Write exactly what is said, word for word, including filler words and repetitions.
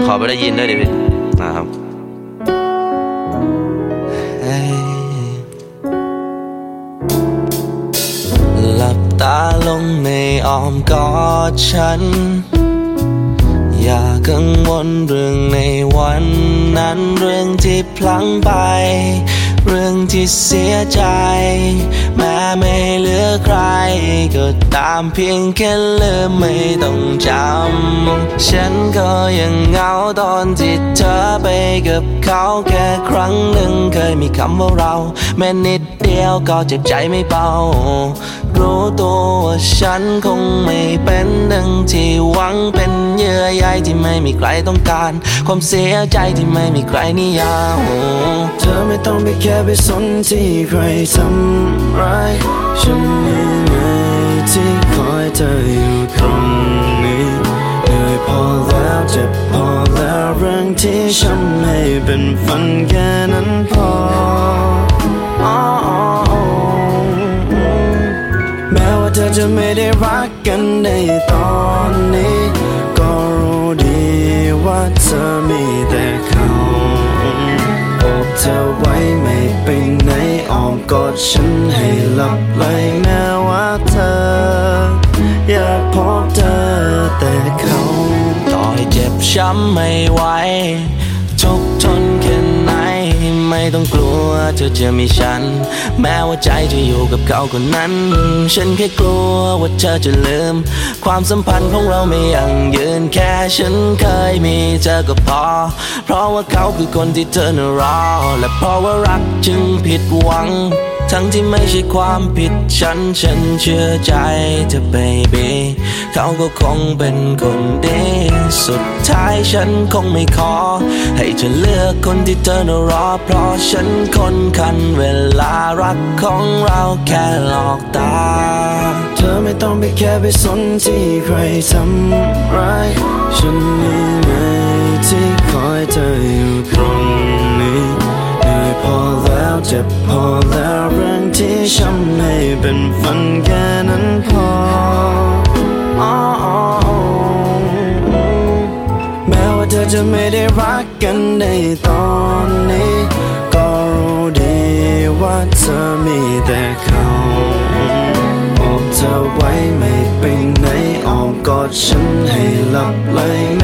ขอไปได้ยินด้วยดิพี่นะครับหลับตาลงในอ้อมกอดฉันอย่ากังวลเรื่องในวันนั้นเรื่องที่พลั้งไปเรื่องที่เสียใจแม้ไม่เหลือใครก็ตามเพียงแค่ลืมไม่ต้องจำฉันก็ยังเหงาตอนที่เธอไปกับเขาแค่ครั้งหนึ่งเคยมีคำว่าเราแม้นิดเดียวก็เจ็บใจไม่เบารู้ตัวว่าฉันคงไม่เป็นดังที่หวังเป็นเยื่อใยที่ไม่มีใครต้องการความเสียใจที่ไม่มีใครนิยามเธอไม่ต้องไปแค่ไปสนที่ใครทำร้ายฉันนี่ไงที่คอยเธออยู่ตรงนี้เหนื่อยพอแล้วเจ็บพอแล้วเรื่องที่ฉันให้เป็นฝันแค่นั้นพอแม้ว่าเธอจะไม่ได้รักกันในตอนนี้ก็รู้ดีว่าเธอมีแต่เขาโอบเธอไว้ไม่ไปไหนอ้อมกอดฉันให้หลับไหลแม้ว่าเธออยากพบเธอแต่เขาต่อให้เจ็บช้ำไม่ไหวทุกทนแค่ไหนไม่ต้องกลัวเธอจะมีฉันแม้ว่าใจจะอยู่กับเขาคนนั้นฉันแค่กลัวว่าเธอจะลืมความสัมพันธ์ของเราไม่ยั่งยืนแค่ฉันเคยมีเธอก็พอเพราะว่าเขาคือคนที่เธอน่ารอและเพราะว่ารักจึงผิดหวังทั้งที่ไม่ใช่ความผิดฉันฉันเชื่อใจเธอ baby เขาก็คงเป็นคนดีสุดท้ายฉันคงไม่ขอให้เธอเลือกคนที่เธอน่ารอเพราะฉันคนคันเวลารักของเราแค่หลอกตาเธอไม่ต้องไปแค่ไปสนที่ใครทำร้ายฉันนี่ไงที่คอยเธออยู่ตรงนี้เหนื่อยพอแล้วเจ็บพอแล้วเรื่องที่ฉันให้เป็นฝันแค่นั้นพอแม้ว่าเธอจะไม่ได้รักกันในตอนนี้ก็รู้ดีว่าเธอมีแต่เขาโอบเธอไว้ไม่ไปไหนอ้อมกอดฉันให้หลับไหล